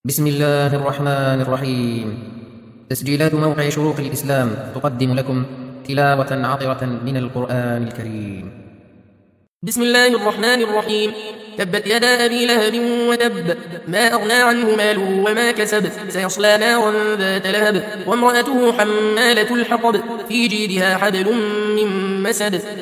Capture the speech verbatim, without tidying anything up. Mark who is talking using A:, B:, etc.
A: بسم الله الرحمن الرحيم. تسجيلات موقع شروق الإسلام تقدم لكم تلاوة عطرة من القرآن الكريم.
B: بسم الله الرحمن الرحيم. تبت يدا أبي لهب وتب، ما أغنى عنه ماله وما كسب، سيصلى نارا ذات لهب، وامرأته حمالة الحطب، في جيدها حبل من مسد.